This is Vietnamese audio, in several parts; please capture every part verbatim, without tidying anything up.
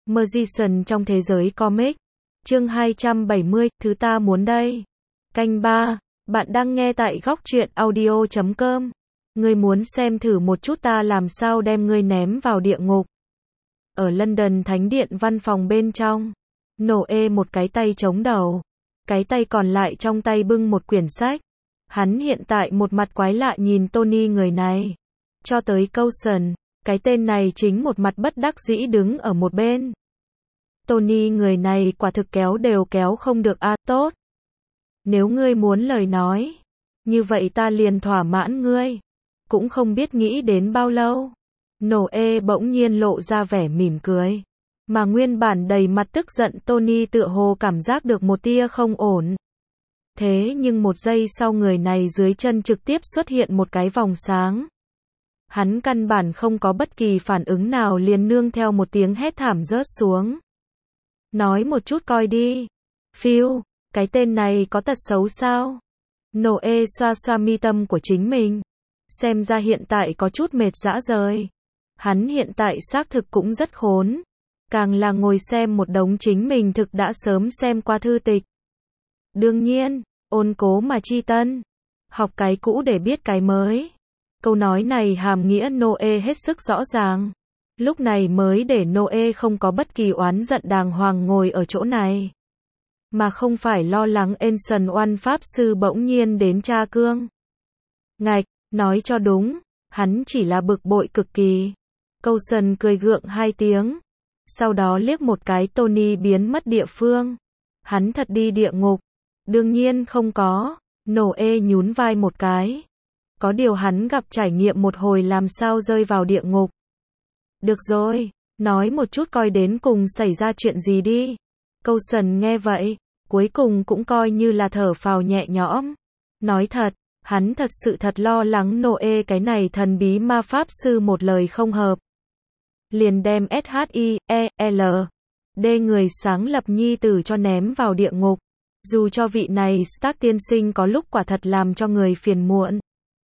Magician trong thế giới comic. Chương hai trăm bảy mươi, thứ ta muốn đây. Canh ba. Bạn đang nghe tại góc truyện audio chấm com. Ngươi muốn xem thử một chút ta làm sao đem ngươi ném vào địa ngục. Ở London Thánh Điện văn phòng bên trong, Noe một cái tay chống đầu, cái tay còn lại trong tay bưng một quyển sách. Hắn hiện tại một mặt quái lạ nhìn Tony người này. Cho tới Coulson, cái tên này chính một mặt bất đắc dĩ đứng ở một bên. Tony người này quả thực kéo đều kéo không được a à, tốt. Nếu ngươi muốn lời nói, như vậy ta liền thỏa mãn ngươi. Cũng không biết nghĩ đến bao lâu. Noe bỗng nhiên lộ ra vẻ mỉm cười. Mà nguyên bản đầy mặt tức giận Tony tựa hồ cảm giác được một tia không ổn. Thế nhưng một giây sau người này dưới chân trực tiếp xuất hiện một cái vòng sáng. Hắn căn bản không có bất kỳ phản ứng nào liền nương theo một tiếng hét thảm rớt xuống. Nói một chút coi đi. Phil, cái tên này có tật xấu sao? Noe xoa xoa mi tâm của chính mình. Xem ra hiện tại có chút mệt dã rời. Hắn hiện tại xác thực cũng rất khốn. Càng là ngồi xem một đống chính mình thực đã sớm xem qua thư tịch. Đương nhiên, ôn cố mà chi tân. Học cái cũ để biết cái mới. Câu nói này hàm nghĩa Noe hết sức rõ ràng. Lúc này mới để Noe không có bất kỳ oán giận đàng hoàng ngồi ở chỗ này. Mà không phải lo lắng Ancient One Pháp Sư bỗng nhiên đến tra cương. Ngạch, nói cho đúng, hắn chỉ là bực bội cực kỳ. Coulson cười gượng hai tiếng. Sau đó liếc một cái Tony biến mất địa phương. Hắn thật đi địa ngục. Đương nhiên không có. Noe nhún vai một cái. Có điều hắn gặp trải nghiệm một hồi làm sao rơi vào địa ngục. Được rồi, nói một chút coi đến cùng xảy ra chuyện gì đi. Coulson nghe vậy, cuối cùng cũng coi như là thở phào nhẹ nhõm. Nói thật, hắn thật sự thật lo lắng Noe cái này thần bí ma pháp sư một lời không hợp. Liền đem S H I E L D người sáng lập nhi tử cho ném vào địa ngục. Dù cho vị này Stark tiên sinh có lúc quả thật làm cho người phiền muộn.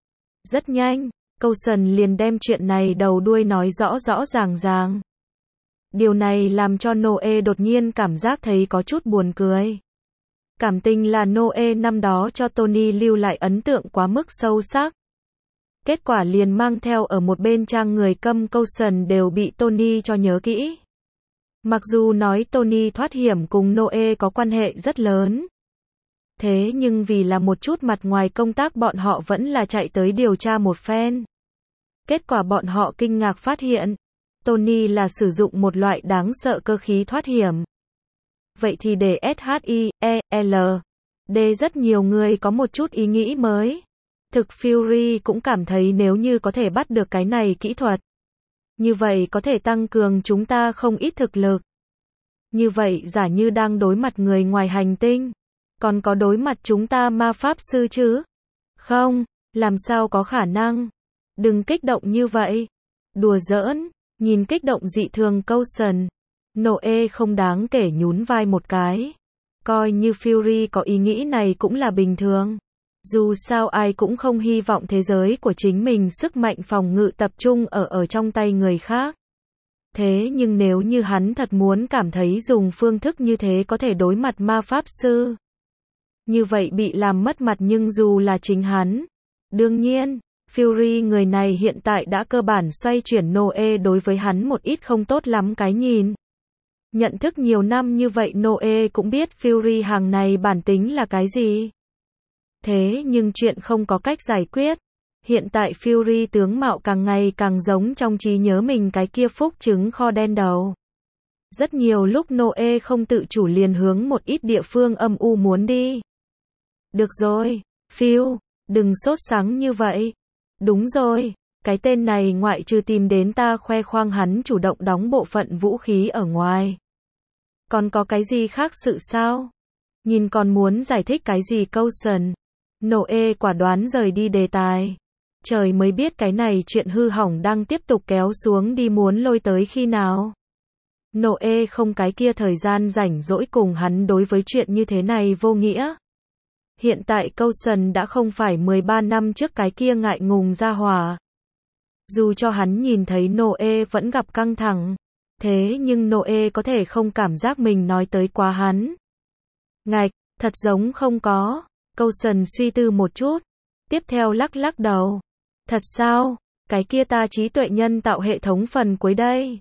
Rất nhanh, Coulson liền đem chuyện này đầu đuôi nói rõ rõ ràng ràng. Điều này làm cho Noe đột nhiên cảm giác thấy có chút buồn cười. Cảm tình là Noe năm đó cho Tony lưu lại ấn tượng quá mức sâu sắc. Kết quả liền mang theo ở một bên trang người câm Coulson đều bị Tony cho nhớ kỹ. Mặc dù nói Tony thoát hiểm cùng Noe có quan hệ rất lớn. Thế nhưng vì là một chút mặt ngoài công tác bọn họ vẫn là chạy tới điều tra một phen. Kết quả bọn họ kinh ngạc phát hiện, Tony là sử dụng một loại đáng sợ cơ khí thoát hiểm. Vậy thì để S H I E L D rất nhiều người có một chút ý nghĩ mới. Thực Fury cũng cảm thấy nếu như có thể bắt được cái này kỹ thuật, như vậy có thể tăng cường chúng ta không ít thực lực. Như vậy giả như đang đối mặt người ngoài hành tinh, còn có đối mặt chúng ta ma pháp sư chứ? Không, làm sao có khả năng? Đừng kích động như vậy. Đùa giỡn, nhìn kích động dị thường Coulson. Noe không đáng kể nhún vai một cái. Coi như Fury có ý nghĩ này cũng là bình thường. Dù sao ai cũng không hy vọng thế giới của chính mình sức mạnh phòng ngự tập trung ở ở trong tay người khác. Thế nhưng nếu như hắn thật muốn cảm thấy dùng phương thức như thế có thể đối mặt ma pháp sư, như vậy bị làm mất mặt nhưng dù là chính hắn. Đương nhiên, Fury người này hiện tại đã cơ bản xoay chuyển Noe đối với hắn một ít không tốt lắm cái nhìn. Nhận thức nhiều năm như vậy Noe cũng biết Fury hàng này bản tính là cái gì. Thế nhưng chuyện không có cách giải quyết. Hiện tại Fury tướng mạo càng ngày càng giống trong trí nhớ mình cái kia phúc trứng kho đen đầu. Rất nhiều lúc Noe không tự chủ liền hướng một ít địa phương âm u muốn đi. Được rồi, Phil, đừng sốt sắng như vậy. Đúng rồi, cái tên này ngoại trừ tìm đến ta khoe khoang hắn chủ động đóng bộ phận vũ khí ở ngoài. Còn có cái gì khác sự sao? Nhìn còn muốn giải thích cái gì Coulson? Noe quả đoán rời đi đề tài. Trời mới biết cái này chuyện hư hỏng đang tiếp tục kéo xuống đi muốn lôi tới khi nào. Noe không cái kia thời gian rảnh rỗi cùng hắn đối với chuyện như thế này vô nghĩa. Hiện tại Coulson đã không phải mười ba năm trước cái kia ngại ngùng ra hòa. Dù cho hắn nhìn thấy Noe vẫn gặp căng thẳng, Thế nhưng Noe có thể không cảm giác mình nói tới quá hắn. Ngạch, thật giống không có. Coulson suy tư một chút. Tiếp theo lắc lắc đầu. Thật sao? Cái kia ta trí tuệ nhân tạo hệ thống phần cuối đây.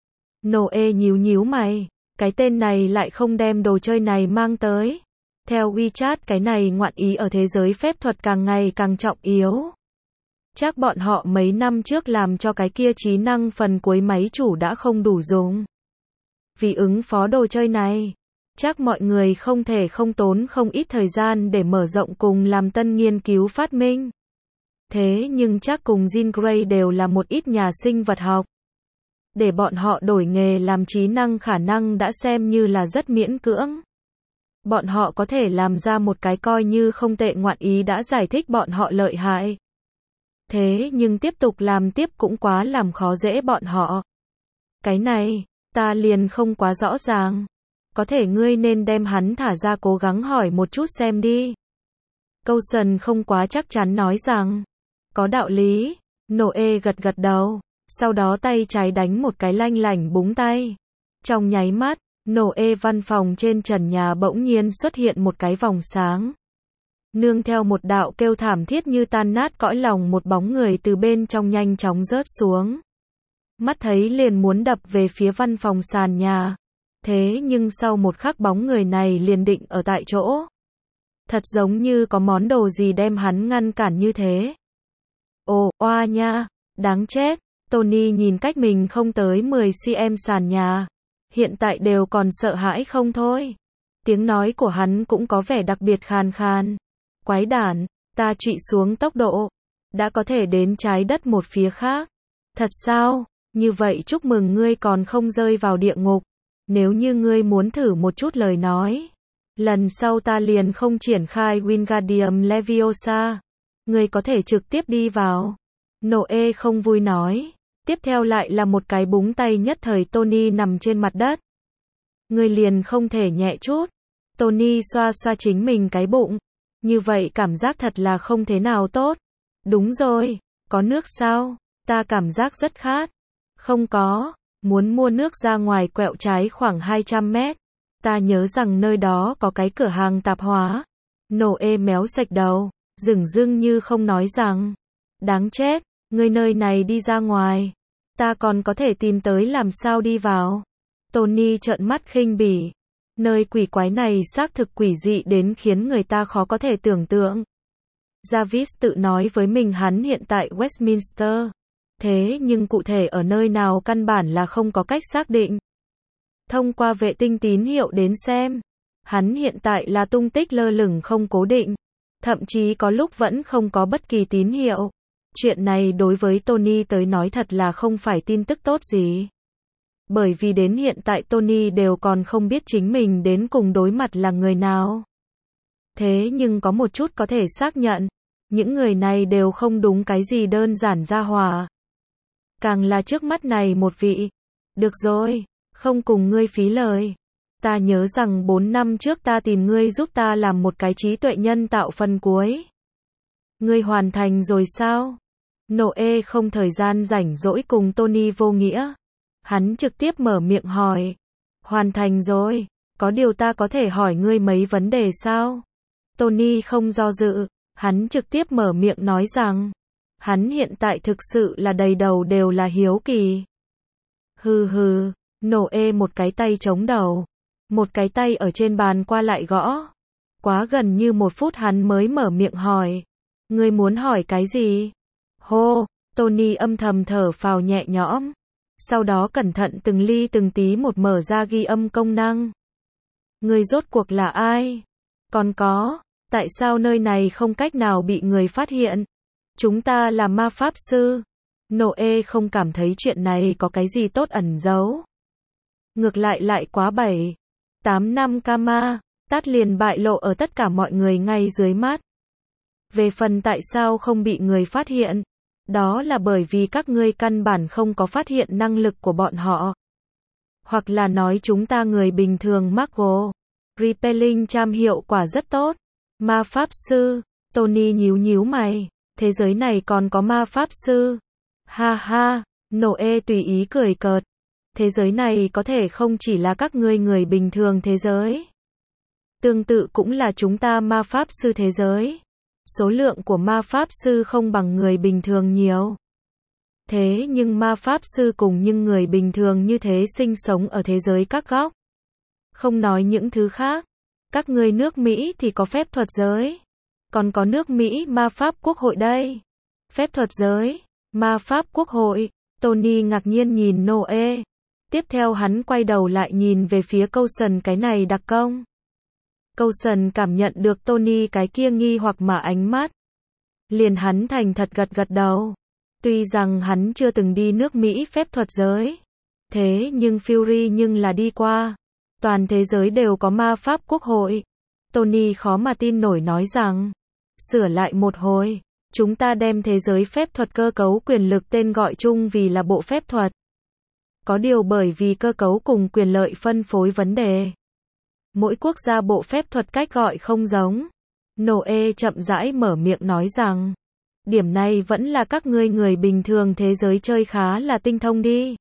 Noe nhíu nhíu mày. Cái tên này lại không đem đồ chơi này mang tới. Theo WeChat cái này ngoạn ý ở thế giới phép thuật càng ngày càng trọng yếu. Chắc bọn họ mấy năm trước làm cho cái kia trí năng phần cuối máy chủ đã không đủ dùng. Vì ứng phó đồ chơi này, chắc mọi người không thể không tốn không ít thời gian để mở rộng cùng làm tân nghiên cứu phát minh. Thế nhưng chắc cùng Jean Grey đều là một ít nhà sinh vật học. Để bọn họ đổi nghề làm trí năng khả năng đã xem như là rất miễn cưỡng. Bọn họ có thể làm ra một cái coi như không tệ ngoạn ý đã giải thích bọn họ lợi hại. Thế nhưng tiếp tục làm tiếp cũng quá làm khó dễ bọn họ. Cái này, ta liền không quá rõ ràng. Có thể ngươi nên đem hắn thả ra cố gắng hỏi một chút xem đi. Coulson không quá chắc chắn nói rằng. Có đạo lý. Noe gật gật đầu. Sau đó tay trái đánh một cái lanh lảnh búng tay. Trong nháy mắt, Noe văn phòng trên trần nhà bỗng nhiên xuất hiện một cái vòng sáng. Nương theo một đạo kêu thảm thiết như tan nát cõi lòng, một bóng người từ bên trong nhanh chóng rớt xuống. Mắt thấy liền muốn đập về phía văn phòng sàn nhà. Thế nhưng sau một khắc bóng người này liền định ở tại chỗ. Thật giống như có món đồ gì đem hắn ngăn cản như thế. Ồ, oa nha, đáng chết. Tony nhìn cách mình không tới mười xăng-ti-mét sàn nhà. Hiện tại đều còn sợ hãi không thôi. Tiếng nói của hắn cũng có vẻ đặc biệt khàn khàn. Quái đản, ta trụy xuống tốc độ. Đã có thể đến trái đất một phía khác. Thật sao? Như vậy chúc mừng ngươi còn không rơi vào địa ngục. Nếu như ngươi muốn thử một chút lời nói. Lần sau ta liền không triển khai Wingardium Leviosa. Ngươi có thể trực tiếp đi vào. Noe không vui nói. Tiếp theo lại là một cái búng tay nhất thời Tony nằm trên mặt đất. Ngươi liền không thể nhẹ chút. Tony xoa xoa chính mình cái bụng. Như vậy cảm giác thật là không thế nào tốt. Đúng rồi, có nước sao? Ta cảm giác rất khát. Không có, muốn mua nước ra ngoài quẹo trái khoảng hai trăm mét. Ta nhớ rằng nơi đó có cái cửa hàng tạp hóa. Noe méo sạch đầu, dửng dưng như không nói rằng. Đáng chết, ngươi nơi này đi ra ngoài. Ta còn có thể tìm tới làm sao đi vào. Tony trợn mắt khinh bỉ. Nơi quỷ quái này xác thực quỷ dị đến khiến người ta khó có thể tưởng tượng. Jarvis tự nói với mình hắn hiện tại Westminster. Thế nhưng cụ thể ở nơi nào căn bản là không có cách xác định. Thông qua vệ tinh tín hiệu đến xem. Hắn hiện tại là tung tích lơ lửng không cố định. Thậm chí có lúc vẫn không có bất kỳ tín hiệu. Chuyện này đối với Tony tới nói thật là không phải tin tức tốt gì. Bởi vì đến hiện tại Tony đều còn không biết chính mình đến cùng đối mặt là người nào. Thế nhưng có một chút có thể xác nhận. Những người này đều không đúng cái gì đơn giản ra hòa. Càng là trước mắt này một vị. Được rồi, không cùng ngươi phí lời. Ta nhớ rằng bốn năm trước ta tìm ngươi giúp ta làm một cái trí tuệ nhân tạo phần cuối. Ngươi hoàn thành rồi sao? Noe không thời gian rảnh rỗi cùng Tony vô nghĩa. Hắn trực tiếp mở miệng hỏi. Hoàn thành rồi, có điều ta có thể hỏi ngươi mấy vấn đề sao? Tony không do dự, hắn trực tiếp mở miệng nói rằng. Hắn hiện tại thực sự là đầy đầu đều là hiếu kỳ. Hừ hừ, Noe một cái tay chống đầu. Một cái tay ở trên bàn qua lại gõ. Quá gần như một phút hắn mới mở miệng hỏi. Ngươi muốn hỏi cái gì? Hô, Tony âm thầm thở phào nhẹ nhõm. Sau đó cẩn thận từng ly từng tí một mở ra ghi âm công năng. Ngươi rốt cuộc là ai? Còn có, tại sao nơi này không cách nào bị người phát hiện? Chúng ta là ma pháp sư. Noe không cảm thấy chuyện này có cái gì tốt ẩn giấu. Ngược lại lại quá bảy, tám năm karma, tát liền bại lộ ở tất cả mọi người ngay dưới mắt. Về phần tại sao không bị người phát hiện, đó là bởi vì các ngươi căn bản không có phát hiện năng lực của bọn họ. Hoặc là nói chúng ta người bình thường Margot, Repelling Charm hiệu quả rất tốt. Ma pháp sư, Tony nhíu nhíu mày, thế giới này còn có ma pháp sư. Ha ha, Noe tùy ý cười cợt. Thế giới này có thể không chỉ là các ngươi người bình thường thế giới. Tương tự cũng là chúng ta ma pháp sư thế giới. Số lượng của ma pháp sư không bằng người bình thường nhiều. Thế nhưng ma pháp sư cùng những người bình thường như thế sinh sống ở thế giới các góc. Không nói những thứ khác. Các ngươi nước Mỹ thì có phép thuật giới. Còn có nước Mỹ ma pháp quốc hội đây. Phép thuật giới, ma pháp quốc hội. Tony ngạc nhiên nhìn Noe. Tiếp theo hắn quay đầu lại nhìn về phía Coulson, cái này đặc công. Coulson cảm nhận được Tony cái kia nghi hoặc mà ánh mắt. Liền hắn thành thật gật gật đầu. Tuy rằng hắn chưa từng đi nước Mỹ phép thuật giới. Thế nhưng Fury nhưng là đi qua. Toàn thế giới đều có ma pháp quốc hội. Tony khó mà tin nổi nói rằng. Sửa lại một hồi. Chúng ta đem thế giới phép thuật cơ cấu quyền lực tên gọi chung vì là bộ phép thuật. Có điều bởi vì cơ cấu cùng quyền lợi phân phối vấn đề. Mỗi quốc gia bộ phép thuật cách gọi không giống. Noe chậm rãi mở miệng nói rằng. Điểm này vẫn là các ngươi người bình thường thế giới chơi khá là tinh thông đi.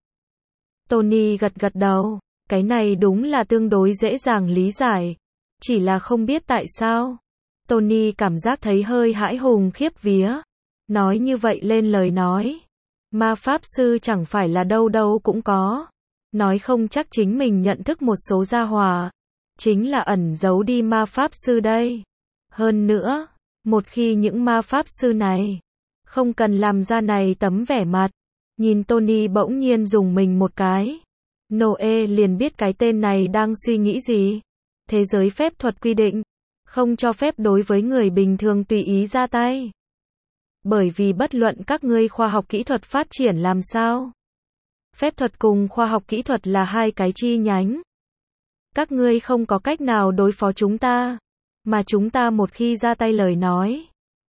Tony gật gật đầu. Cái này đúng là tương đối dễ dàng lý giải. Chỉ là không biết tại sao. Tony cảm giác thấy hơi hãi hùng khiếp vía. Nói như vậy lên lời nói. Ma pháp sư chẳng phải là đâu đâu cũng có. Nói không chắc chính mình nhận thức một số gia hỏa. Chính là ẩn giấu đi ma pháp sư đây. Hơn nữa, một khi những ma pháp sư này không cần làm ra này tấm vẻ mặt. Nhìn Tony bỗng nhiên dùng mình một cái. Noe liền biết cái tên này đang suy nghĩ gì. Thế giới phép thuật quy định. Không cho phép đối với người bình thường tùy ý ra tay. Bởi vì bất luận các ngươi khoa học kỹ thuật phát triển làm sao. Phép thuật cùng khoa học kỹ thuật là hai cái chi nhánh. Các ngươi không có cách nào đối phó chúng ta. Mà chúng ta một khi ra tay lời nói.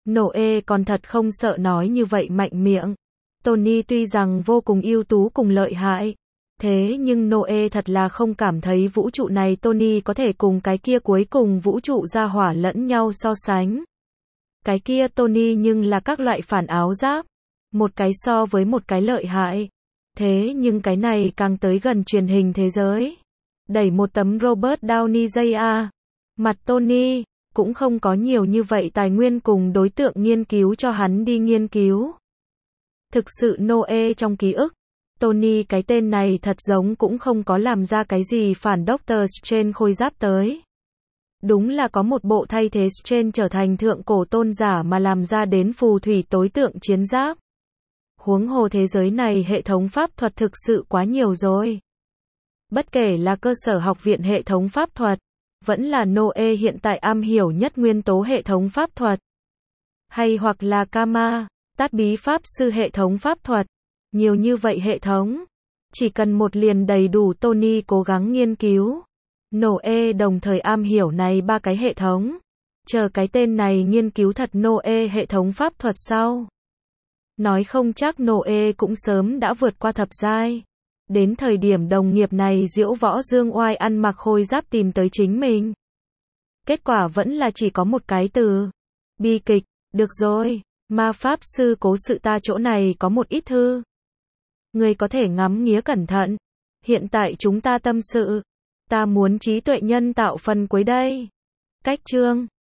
Noe còn thật không sợ nói như vậy mạnh miệng. Tony tuy rằng vô cùng ưu tú cùng lợi hại. Thế nhưng Noe thật là không cảm thấy vũ trụ này Tony có thể cùng cái kia cuối cùng vũ trụ gia hỏa lẫn nhau so sánh. Cái kia Tony nhưng là các loại phản áo giáp. Một cái so với một cái lợi hại. Thế nhưng cái này càng tới gần truyền hình thế giới. Đẩy một tấm Robert Downey junior Mặt Tony, cũng không có nhiều như vậy tài nguyên cùng đối tượng nghiên cứu cho hắn đi nghiên cứu. Thực sự Noe trong ký ức. Tony cái tên này thật giống cũng không có làm ra cái gì phản Doctor Strange khôi giáp tới. Đúng là có một bộ thay thế Strange trở thành thượng cổ tôn giả mà làm ra đến phù thủy tối tượng chiến giáp. Huống hồ thế giới này hệ thống pháp thuật thực sự quá nhiều rồi. Bất kể là cơ sở học viện hệ thống pháp thuật, vẫn là Noe hiện tại am hiểu nhất nguyên tố hệ thống pháp thuật. Hay hoặc là Kama, tát bí pháp sư hệ thống pháp thuật. Nhiều như vậy hệ thống. Chỉ cần một liền đầy đủ Tony cố gắng nghiên cứu. Noe đồng thời am hiểu này ba cái hệ thống. Chờ cái tên này nghiên cứu thật Noe hệ thống pháp thuật sau. Nói không chắc Noe cũng sớm đã vượt qua thập giai. Đến thời điểm đồng nghiệp này diễu võ dương oai ăn mặc khôi giáp tìm tới chính mình. Kết quả vẫn là chỉ có một cái từ. Bi kịch. Được rồi, ma pháp sư cố sự ta chỗ này có một ít thư. Người có thể ngắm nghía cẩn thận. Hiện tại chúng ta tâm sự. Ta muốn trí tuệ nhân tạo phần cuối đây. Cách chương